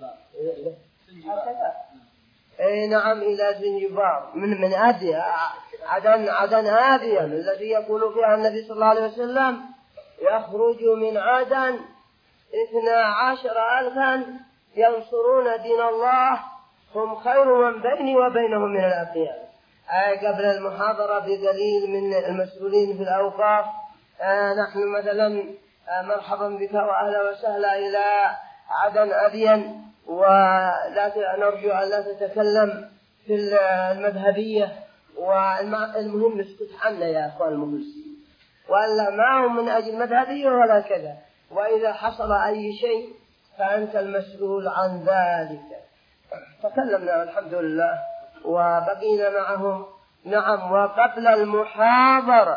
أي نعم إلى زنجبار من من أدي عدن عدن آبيا الذي يقول فيها النبي صلى الله عليه وسلم يخرج من عدن اثنا عشر ألفا ينصرون دين الله هم خير من بيني وبينهم من الأنبياء. أي قبل المحاضرة بقليل من المسؤولين في الأوقاف آه نحن مثلا آه مرحبا بك وأهلا وسهلا إلى عدن أبيا، ولا نرجو أن لا تتكلم في المذهبية، والمهم اسكت عنا يا أخوان المخلصين، وألا معهم من أجل مذهبية ولا كذا. وإذا حصل أي شيء فأنت المسؤول عن ذلك. تكلمنا الحمد لله وبقينا معهم. نعم. وقبل المحاضرة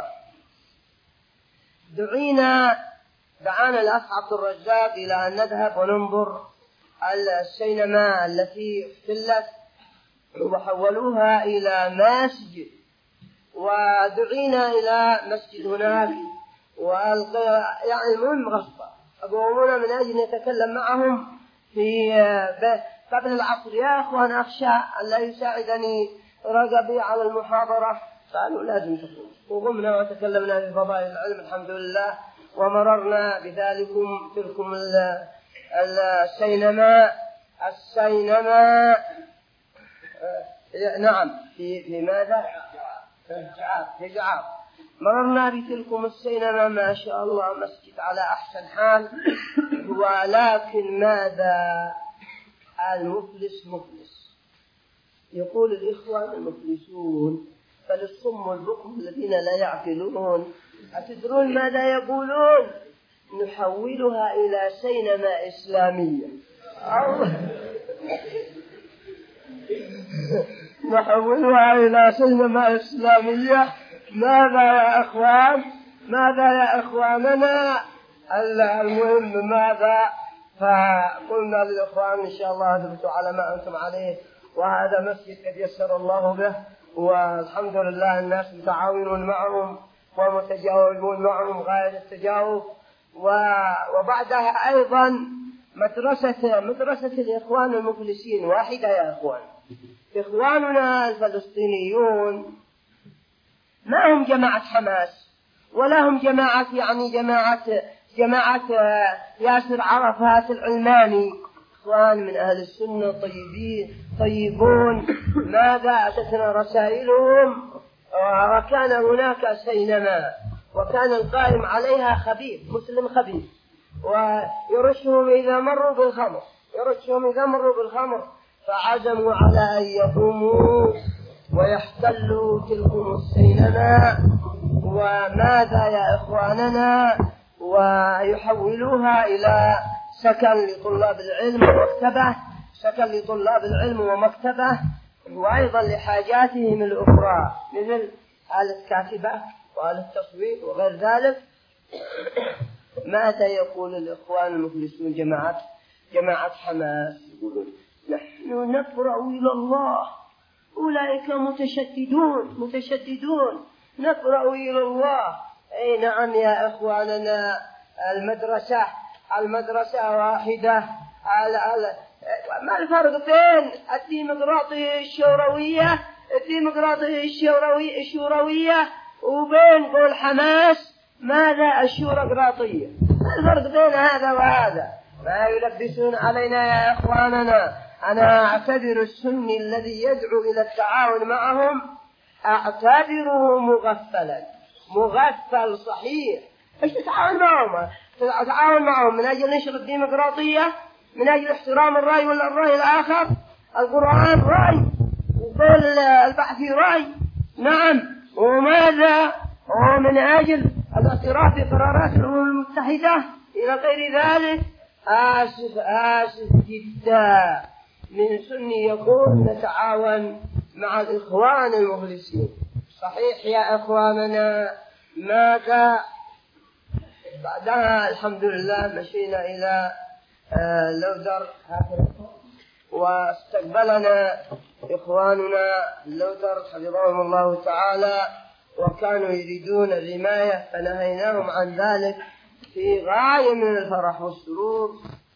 دعينا دعانا الأخ عبد الرزاق إلى أن نذهب وننظر السينما التي احتلت وحولوها إلى مسجد، ودعينا إلى مسجد هناك وألقى يعني المهم غصبا أقومنا من أجل نتكلم معهم في قبل العصر. يا أخوان أخشى أن لا يساعدني رقبي على المحاضرة، قالوا لازم تكون. وقمنا وتكلمنا في فضائل العلم الحمد لله، ومررنا بذلكم تلكم السينما السينما نعم في في ماذا في جعاب. مررنا بتلكم السينما ما شاء الله مسجد على أحسن حال. ولكن ماذا المفلس مفلس. يقول الإخوان المفلسون فللصم والبكم الذين لا يعقلون. أتدرون ماذا يقولون؟ نحولها إلى سينما إسلامية. نحولها إلى سينما إسلامية. ماذا يا أخوان؟ ماذا يا أخواننا؟ المهم ماذا؟ فقلنا للإخوان إن شاء الله اثبتوا على ما أنتم عليه، وهذا مسجد قد يسر الله به، والحمد لله الناس متعاونون معهم ومتجاوبون معهم غاية التجاوب. وبعدها أيضا مدرسة مدرسة الإخوان المفلسين واحدة يا أخوان. إخواننا الفلسطينيون ما هم جماعة حماس ولا هم جماعة يعني جماعة جماعة ياسر عرفات العلماني. إخوان من أهل السنة طيبين طيبون. ماذا أتتنا رسائلهم؟ وكان هناك سينما وكان القائم عليها خبيث مسلم خبيث، ويرشهم إذا مروا بالخمر يرشهم إذا مروا بالخمر فعزموا على أن يقوموا ويحتلوا تلكم السينما. وماذا يا إخواننا؟ ويحولوها إلى سكن لطلاب العلم ومكتبة سكن لطلاب العلم ومكتبة وأيضا لحاجاتهم الأخرى مثل آلة كاتبة وآلة تصوير وغير ذلك. ماذا يقول الإخوان المخلصون جماعة جماعة حماس؟ يقولون نحن نبرأ إلى الله، أولئك متشددون متشددون نبرأ إلى الله. أي نعم يا إخواننا، المدرسة المدرسة واحدة. ما الفرق بين الديمقراطية الشوروية الديمقراطية الشوروية الشوروية وبين قول حماس ماذا الشوروقراطية؟ ما الفرق بين هذا وهذا؟ ما يلبسون علينا يا إخواننا. أنا أعتبر السني الذي يدعو إلى التعاون معهم أعتبره مغفلا مغفل صحيح. إيش تتعاون معهم؟ تتعاون معهم من أجل نشر الديمقراطية، من أجل احترام الرأي ولا الرأي الآخر. القرآن رأي وقول البحثي رأي، نعم. وماذا؟ ومن أجل الاعتراف بقرارات الأمم المتحدة إلى غير ذلك. آسف آسف جدا من سني يقول نتعاون مع الإخوان المخلصين. صحيح يا إخواننا. ماذا بعدها؟ الحمد لله مشينا إلى لودر واستقبلنا إخواننا لودر حفظهم الله تعالى، وكانوا يريدون الرماية فنهيناهم عن ذلك في غاية من الفرح والسرور.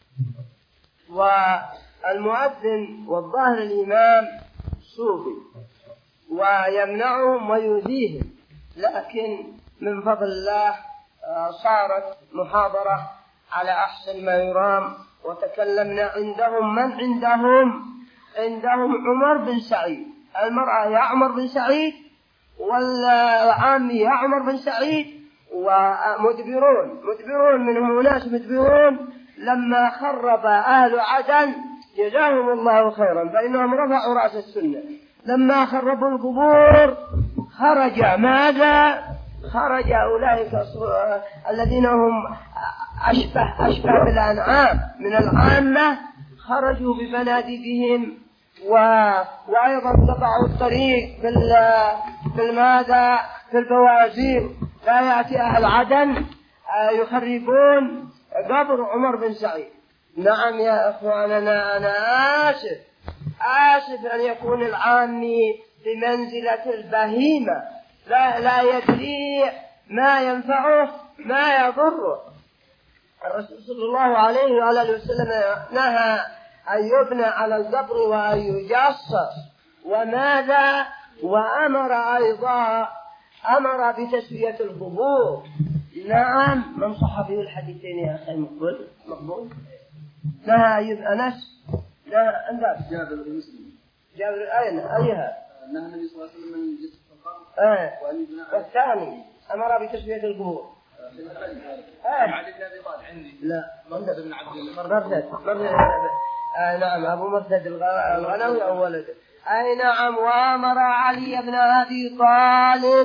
والمؤذن والظاهر الإمام صوفي ويمنعهم ويؤذيهم، لكن من فضل الله صارت محاضرة على أحسن ما يرام. وتكلمنا عندهم من عندهم عندهم عمر بن سعيد، المرأة يا عمر بن سعيد والعامي يا عمر بن سعيد، ومدبرون مدبرون منهم أناس مدبرون لما خرب أهل عدن جزاهم الله خيرا فإنهم رفعوا رأس السنة. لما خربوا القبور خرج ماذا؟ خرج أولئك الذين هم أشبه أشبه بالأنعام من العامة، خرجوا ببنادقهم و... وأيضا قطعوا الطريق بال... بالماذا؟ في البوازير. لا يأتي أهل عدن يخربون قبر عمر بن سعيد. نعم يا أخواننا، أنا آسف آسف أن يكون العامي بمنزلة البهيمة، لا, لا يدري ما ينفعه ما يضره. الرسول صلى الله عليه وآله وسلم نهى أن يبنى على القبر وأن يجصص، وماذا؟ وأمر أيضا أمر بتسوية القبور. نعم. من صحابي الحديثين يا أخي مقبول مقبول؟ نهى أيوب أنس نهى أنذر جابر بن مسلم جابر أين أيها؟ نهى النبي صلى الله عليه وسلم من جسد القبر. آه. والثاني أمر بتسوية القبور. علي بن أبي طالب عندي. لا مرثد بن عبد الله. مرثد مرثد آه نعم أبو مرثد الغنوي أو ولده. أي نعم. وأمر علي بن أبي طالب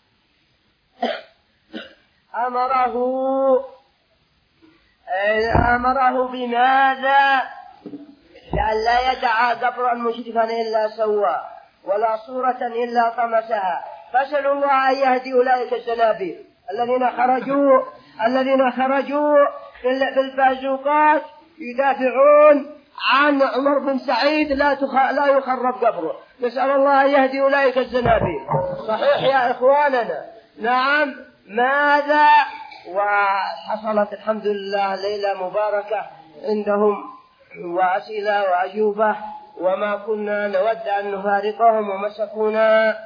أمره أمره بماذا؟ لأن لا يدع قبرا مشرفا إلا سوى ولا صورة إلا طمسها. فاسألوا الله أن يهدي أولئك الزنابير الذين خرجوا الذين خرجوا بالبازوقات يدافعون عن عمر بن سعيد لا لا يخرب قبره. نسأل الله أن يهدي أولئك الزنابير. صحيح يا إخواننا. نعم. ماذا؟ وحصلت الحمد لله ليلة مباركة عندهم وأسئلة وأجوبة، وما كنا نود أن نفارقهم، ومسكونا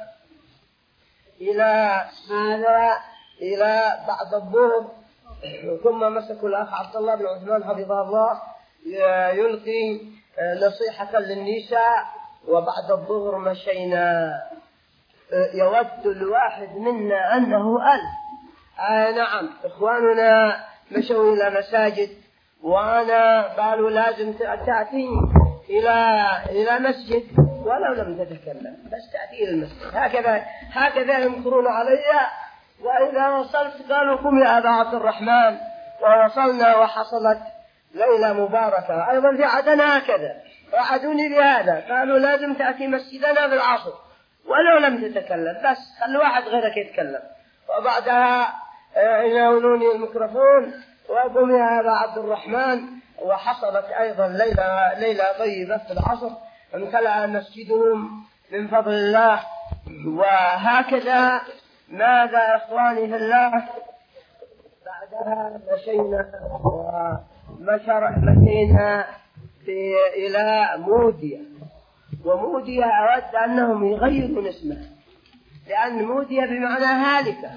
إلى ماذا؟ إلى بعد الظهر، ثم مسكوا الأخ عبد الله بن عثمان حفظه الله يلقي نصيحة للنساء، وبعد الظهر مشينا. يود الواحد منا أنه ألف. آه نعم. إخواننا مشوا إلى مساجد، وأنا قالوا لازم تأتي إلى إلى مسجد ولو لم تتكلم، بس تأتي إلى المسجد. هكذا هكذا ينكرون علي. وإذا وصلت قالوا قم يا أبا عبد الرحمن، ووصلنا وحصلت ليلة مباركة. أيضا في عدن هكذا وعدوني بهذا، قالوا لازم تأتي مسجدنا بالعصر. ولو لم تتكلم، بس خلي واحد غيرك يتكلم. وبعدها يناولوني الميكروفون وأقوم يا أبا عبد الرحمن. وحصلت أيضا ليلة ليلة طيبة في العصر امتلأ مسجدهم من فضل الله. وهكذا ماذا إخواني في الله، بعدها مشينا ومشينا في إلى مودية. ومودية أود أنهم يغيرون اسمه، لأن مودية بمعنى هالكة.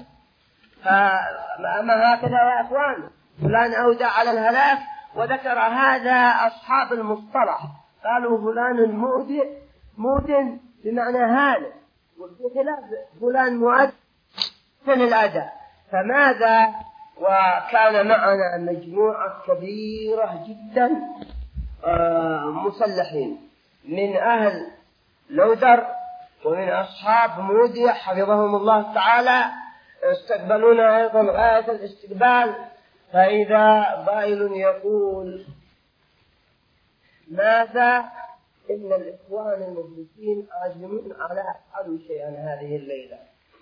فأما هكذا يا أخوان، فلان أودع على الهلاك. وذكر هذا أصحاب المصطلح، قالوا فلان مودع مودع بمعنى هالك، وبخلاف فلان مؤدب الأداء. فماذا؟ وكان معنا مجموعة كبيرة جدا مسلحين من أهل لودر ومن أصحاب مودية حفظهم الله تعالى، استقبلونا أيضا غاية الاستقبال. فإذا ضائل يقول: ماذا؟ إن الإخوان المفلسين عازمون على أفعال شيئا هذه الليلة.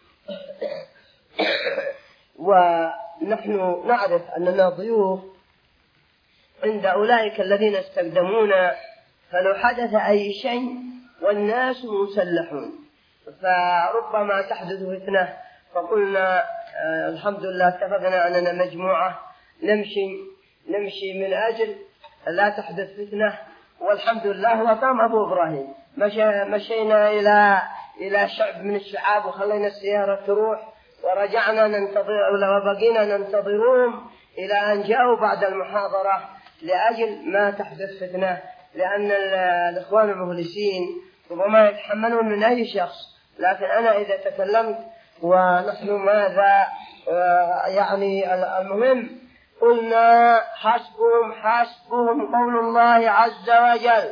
ونحن نعرف أننا ضيوف عند أولئك الذين استقدمونا، فلو حدث أي شيء والناس مسلحون فربما تحدث فتنة. فقلنا آه الحمد لله اتفقنا أننا مجموعة نمشي نمشي من أجل لا تحدث فتنة. والحمد لله وقام أبو إبراهيم، مشي مشينا إلى إلى شعب من الشعاب وخلينا السيارة تروح، ورجعنا ننتظر وبقينا ننتظرهم إلى أن جاءوا بعد المحاضرة لأجل ما تحدث فتنة. لأن الإخوان المفلسين ربما يتحملون من أي شخص، لكن أنا إذا تكلمت ونحن ماذا يعني المهم قلنا حسبهم حسبهم قول الله عز وجل: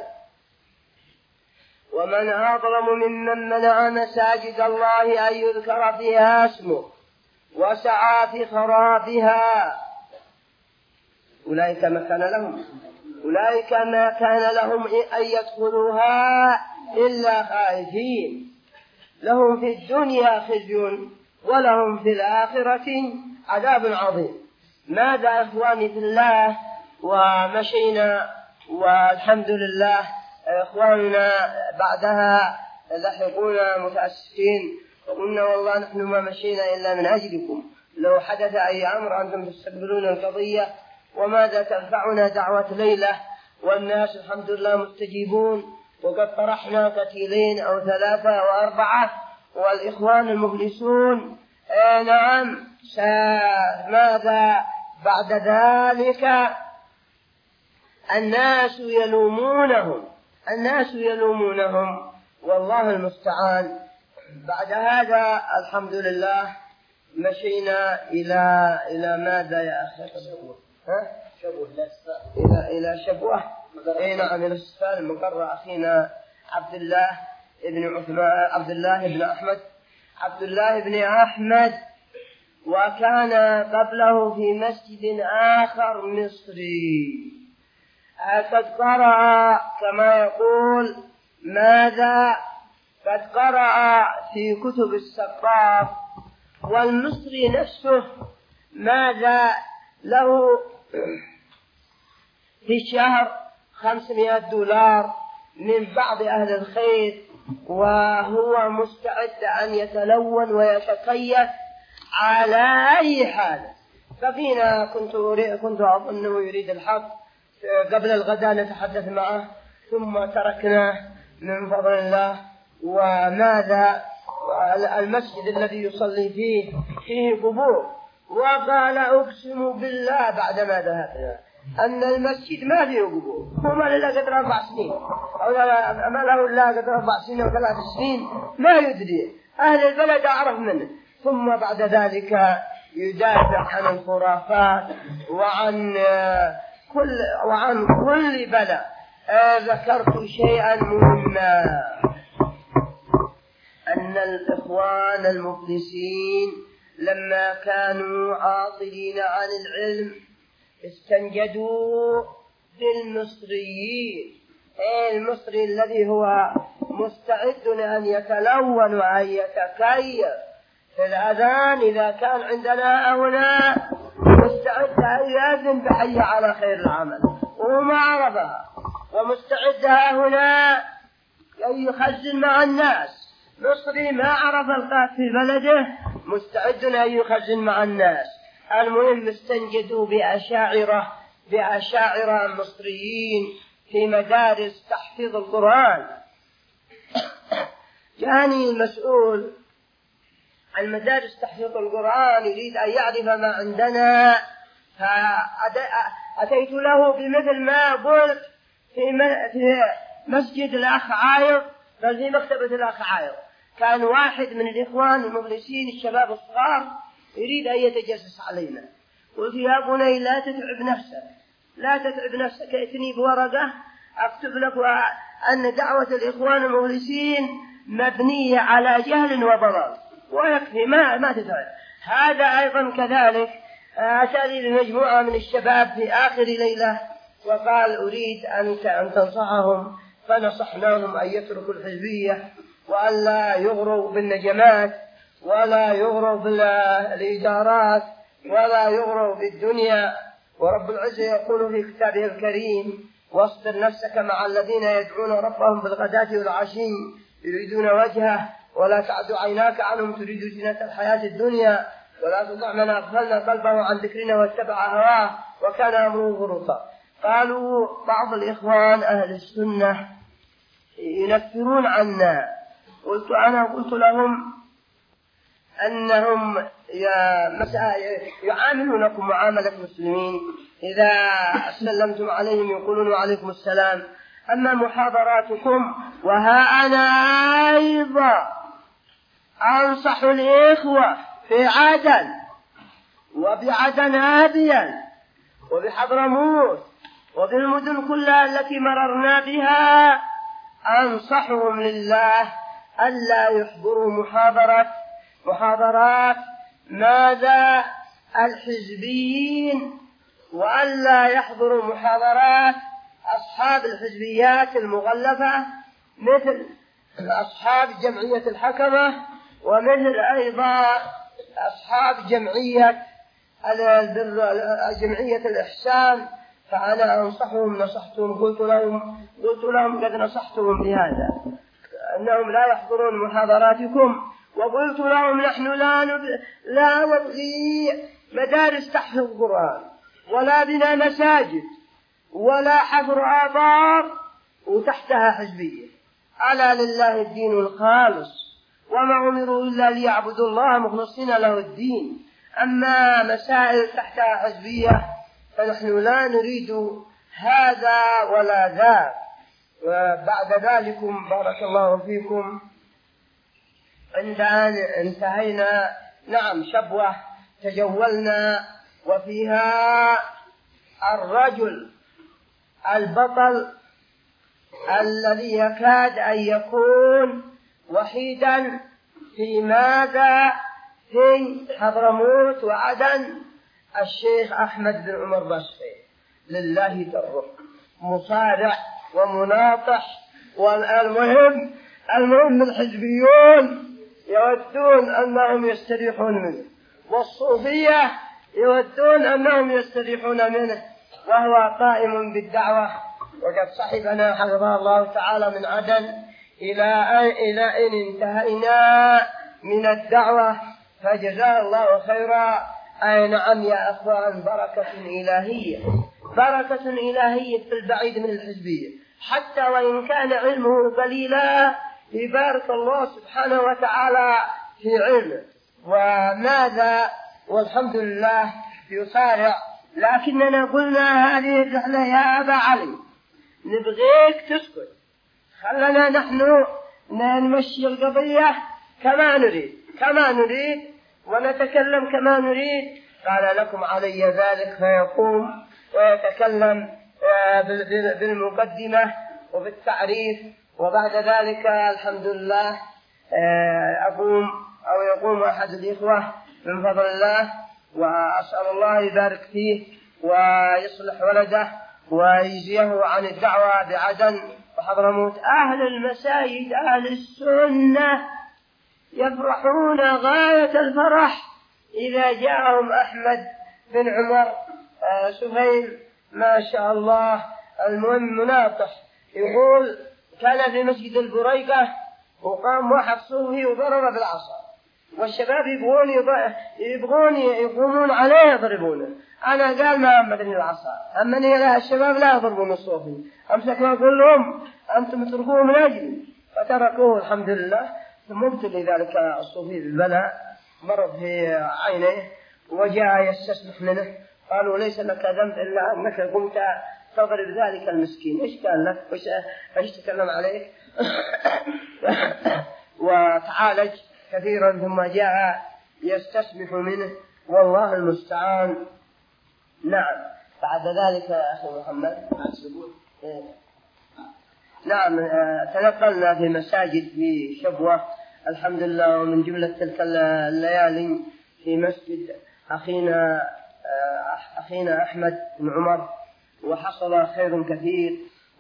ومن أظلم ممن منع مساجد الله أن يذكر فيها اسمه وسعى في خرابها أولئك ما كان لهم أولئك ما كان لهم أن يدخلوها إلا خائفين لهم في الدنيا خزي ولهم في الآخرة عذاب عظيم. ماذا إخواني في الله؟ ومشينا والحمد لله إخواننا بعدها لحقونا متأسفين، وقلنا والله نحن ما مشينا إلا من أجلكم، لو حدث أي أمر أنتم تستقبلون القضية، وماذا تنفعنا دعوة ليلة والناس الحمد لله مستجيبون. وقد طرحنا كتيلين أو ثلاثة وأربعة والإخوان المفلسون آه نعم. ماذا بعد ذلك؟ الناس يلومونهم الناس يلومونهم والله المستعان. بعد هذا الحمد لله مشينا إلى إلى ماذا يا أخي؟ ها؟ شبوه إلى إلى شبوه. إيه نعم، إلى السفال مقر أخينا عبد الله ابن عثمان عبد الله ابن أحمد عبد الله ابن أحمد وكان قبله في مسجد آخر مصري قد قرأ كما يقول ماذا قد قرأ في كتب السقاف. والمصري نفسه ماذا له في الشهر خمسمائة دولار من بعض أهل الخير، وهو مستعد أن يتلون ويتكيف على أي حال. ففينا كنت كنت أظنه يريد الحق. قبل الغداء نتحدث معه ثم تركناه من فضل الله. وماذا المسجد الذي يصلي فيه فيه قبور، وقال أقسم بالله بعدما ذهبنا أن المسجد ما فيه قبور. هو ما له قدر أربع سنين أو ما له إلا قدر أربع سنين أو ثلاث سنين، ما يدري أهل البلد أعرف منه. ثم بعد ذلك يدافع عن الخرافات وعن كل وعن كل بلاء. ذكرت شيئا مهما، أن الإخوان المفلسين لما كانوا عاطلين عن العلم استنجدوا بالمصريين. المصري الذي هو مستعد أن يتلون وأن يتكيف في الأذان إذا كان عندنا هنا مستعد أن يأذن بحي على خير العمل وما عرفها، ومستعد هنا أن يخزن مع الناس. مصري ما عرف القات في بلده مستعد أن يخزن مع الناس. المهم استنجدوا بأشاعرة بأشاعرة مصريين في مدارس تحفيظ القرآن. جاني المسؤول عن مدارس تحفيظ القرآن يريد أن يعرف ما عندنا، فأتيت له بمثل ما قلت في مسجد الأخ عايض، بل في مكتبة الأخ عايض كان واحد من الإخوان المخلصين الشباب الصغار يريد أن يتجسس علينا. قلت يا بني لا تتعب نفسك لا تتعب نفسك ائتني بورقة أكتب لك أن دعوة الإخوان المخلصين مبنية على جهل وضلال ويكفي، ما ما تتعب. هذا أيضا كذلك أتاني بمجموعة من الشباب في آخر ليلة وقال أريد أن أن تنصحهم، فنصحناهم أن يتركوا الحزبية وأن لا يغروا بالنجمات ولا يغروا بالإدارات ولا يغروا بالدنيا. ورب العزة يقول في كتابه الكريم واصبر نفسك مع الذين يدعون ربهم بالغداة والعشي يريدون وجهه ولا تعد عيناك عنهم تريد زينة الحياة الدنيا ولا تطع من أغفلنا قلبه عن ذكرنا واتبع هواه وكان أمره فرطا. قالوا بعض الإخوان أهل السنة ينفرون عنا. قلت أنا قلت لهم أنهم يعاملونكم معاملة المسلمين، إذا سلمتم عليهم يقولون عليكم السلام. أما محاضراتكم، وها أنا أيضا أنصح الإخوة في عدن وبعدن هاديا وبحضرموت وبالمدن كلها التي مررنا بها، أنصحهم لله ألا يحضروا محاضرة محاضرات ماذا الحزبيين، وألا يحضروا محاضرات أصحاب الحزبيات المغلفة مثل أصحاب جمعية الحكمة ومثل أيضا أصحاب جمعية جمعية الإحسان. فأنا أنصحهم نصحتهم قلت لهم قلت لهم قد نصحتهم بهذا أنهم لا يحضرون محاضراتكم، وقلت لهم نحن لا نب... لا نبغي مدارس تحفظ القرآن ولا بنا مساجد ولا حفر آبار وتحتها حزبية. ألا لله الدين الخالص وما أمروا إلا ليعبدوا الله مخلصين له الدين. أما مسائل تحتها حزبية فنحن لا نريد هذا ولا ذاك. وبعد ذلك بارك الله فيكم عند أن انتهينا نعم شبوة تجولنا وفيها الرجل البطل الذي يكاد أن يكون وحيدا في ماذا في حضرموت وعدن، الشيخ أحمد بن عمر بصري لله دره مصارع ومناطح. والمهم المهم الحزبيون يودون أنهم يستريحون منه والصوفية يودون أنهم يستريحون منه وهو قائم بالدعوة. وقد صحبنا حفظه الله تعالى من عدن إلى إلى أن انتهينا من الدعوة، فجزاه الله خيرا. أي نعم يا أخوان، بركة إلهية بركة إلهية في البعيد من الحزبية، حتى وإن كان علمه قليلا يبارك الله سبحانه وتعالى في علمه. وماذا والحمد لله يصارع. لكننا قلنا هذه الرحلة يا أبا علي نبغيك تسكت، خلنا نحن نمشي القضية كما نريد كما نريد ونتكلم كما نريد. قال لكم علي ذلك، فيقوم ويتكلم بالمقدمة وبالتعريف، وبعد ذلك الحمد لله أقوم أو يقوم أحد الإخوة من فضل الله، وأسأل الله يبارك فيه ويصلح ولده ويجزيه عن الدعوة بعدن وحضرموت أهل المساجد أهل السنة يفرحون غاية الفرح إذا جاءهم أحمد بن عمر آه سهيل ما شاء الله المهم مناطح، يقول كان في مسجد البريقة وقام واحد صوفي وضرب بالعصا، والشباب يبغون يبغون يقومون عليه يضربونه. أنا قال ما أمدني العصا، أمني لا الشباب لا يضربون الصوفي، أمسك وأقول لهم أنتم اتركوه من أجلي، فتركوه الحمد لله. ثم ابتلي ذلك الصوفي بالبلاء، مرض في عينيه وجاء يستسمح منه، قالوا ليس لك ذنب إلا أنك قمت تضرب ذلك المسكين، إيش قال لك؟ إيش تكلم عليك؟ وتعالج كثيرا ثم جاء يستسمح منه، والله المستعان. نعم. بعد ذلك يا أخي محمد إيه. نعم تنقلنا في مساجد في شبوة الحمد لله، ومن جملة تلك الليالي في مسجد أخينا أخينا أحمد بن عمر، وحصل خير كثير.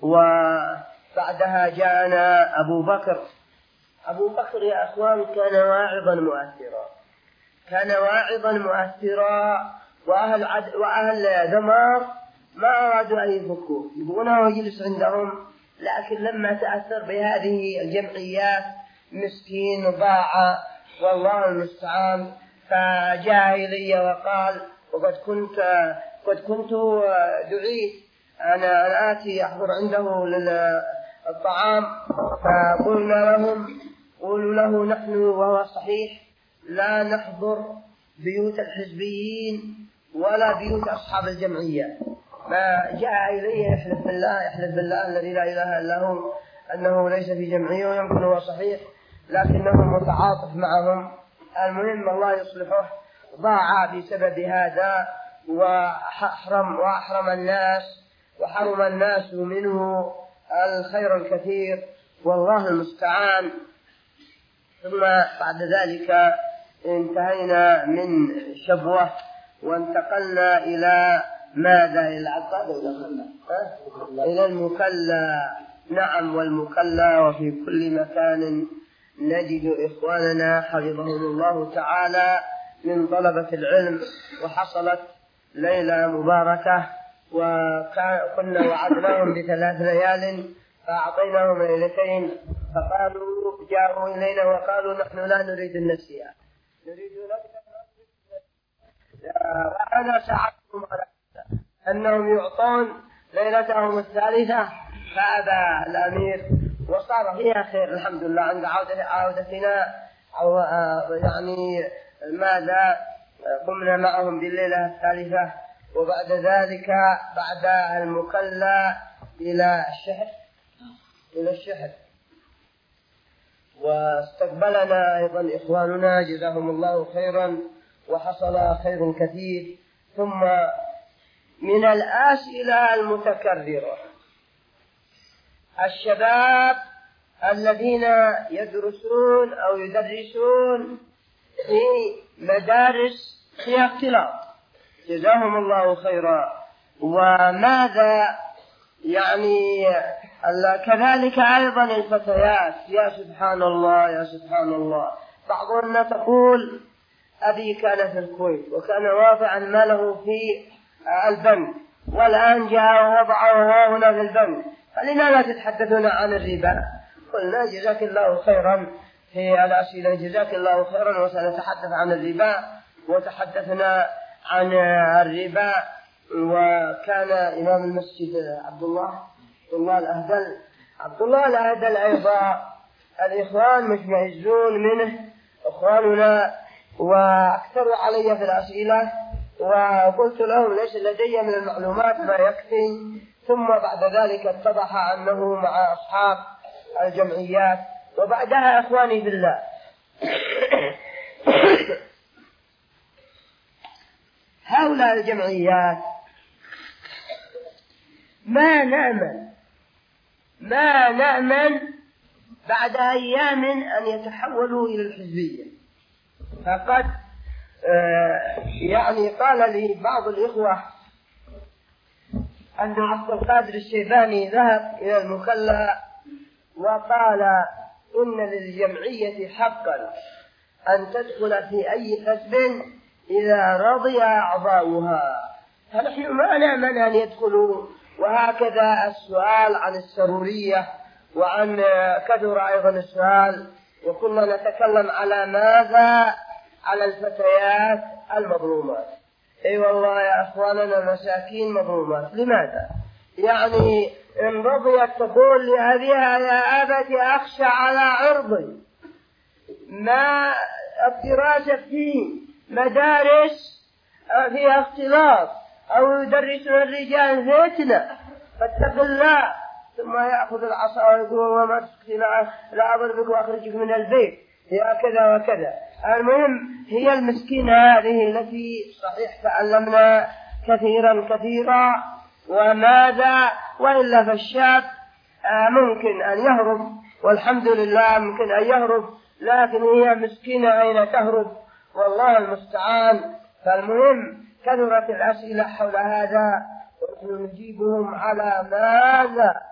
وبعدها جاءنا أبو بكر. أبو بكر يا أخوان كان واعظا مؤثرا، كان واعظا مؤثرا، وأهل عد... وأهل دمار ما أرادوا أن يفكوه، يبغونه يجلس عندهم، لكن لما تأثر بهذه الجمعيات مسكين ضاع، والله المستعان. فجاء إلي وقال وقد كنت قد كنت دعيت أنا أن آتي أحضر عنده للطعام، فقلنا لهم قولوا له نحن، وهو صحيح، لا نحضر بيوت الحزبيين ولا بيوت أصحاب الجمعية. ما جاء إلي يحلف بالله يحلف بالله الذي لا إله إلا هو أنه ليس في جمعية، ويمكن هو صحيح لكنه متعاطف معهم. المهم الله يصلحه، ضاع بسبب هذا وأحرم وأحرم الناس وحرم الناس منه الخير الكثير، والله المستعان. ثم بعد ذلك انتهينا من شبوة وانتقلنا إلى ماذا؟ إلى العقاد إلى المكلا. نعم، والمكلا. وفي كل مكان نجد إخواننا حفظهم الله تعالى من طلبة العلم، وحصلت ليلة مباركة، وكنا وعدناهم بثلاث ليال فأعطيناهم ليلتين، فقالوا جاءوا إلينا وقالوا نحن لا نريد النسيئة، نريد وأنا ساعدتهم على أنهم يعطون ليلتهم الثالثة، فأبى الأمير، وصار فيها خير الحمد لله. عند عودتنا أو يعني ماذا قمنا معهم بالليلة الثالثة، وبعد ذلك بعد المكلا إلى الشحر إلى الشحر واستقبلنا أيضا إخواننا جزاهم الله خيرا، وحصل خير كثير. ثم من الأسئلة المتكررة الشباب الذين يدرسون أو يدرسون في مدارس فيها اختلاط جزاهم الله خيرا، وماذا يعني كذلك أيضا الفتيات. يا سبحان الله يا سبحان الله، بعضهن تقول أبي كان في الكويت وكان واضعا ماله في البنك، والآن جاء ووضعه هنا في البنك، فلماذا تتحدثون عن الربا؟ قلنا جزاك الله خيرا في الأسئلة، جزاك الله خيرا، وسنتحدث عن الربا. وتحدثنا عن الربا، وكان إمام المسجد عبد الله عبد الله الأهدل عبد الله الأهدل أيضا الإخوان مشمئزون منه إخواننا، وأكثروا علي في الأسئلة، وقلت لهم ليس لدي من المعلومات ما يكفي. ثم بعد ذلك اتضح أنه مع أصحاب الجمعيات. وبعدها إخواني بالله هؤلاء الجمعيات ما نأمل ما نأمل بعد أيام أن يتحولوا إلى الحزبية. فقد آه يعني قال لي بعض الإخوة أن عبد القادر الشيباني ذهب إلى المخلى وقال إن للجمعية حقا أن تدخل في أي حزب إذا رضي أعضاؤها، فنحن ما نأمن أن يدخلوا. وهكذا السؤال عن السرورية، وعن كثر أيضا السؤال، وكنا نتكلم على ماذا؟ على الفتيات المظلومات. أي أيوة والله يا أخواننا مساكين مظلومات. لماذا؟ يعني إن رضيت تقول لأبيها يا أبت أخشى على عرضي، ما الدراسة في مدارس فيها اختلاط أو يدرسون الرجال فتنة، فاتق الله، ثم يأخذ العصا ويقول وما تسكتي لا أضربك وأخرجك من البيت يا كذا وكذا. المهم هي المسكينة هذه التي صحيح تعلمنا كثيرا كثيرا وماذا، وإلا فالشاب ممكن أن يهرب، والحمد لله ممكن أن يهرب، لكن هي مسكينة أين تهرب؟ والله المستعان. فالمهم كثرت الأسئلة حول هذا ونحن نجيبهم على ماذا؟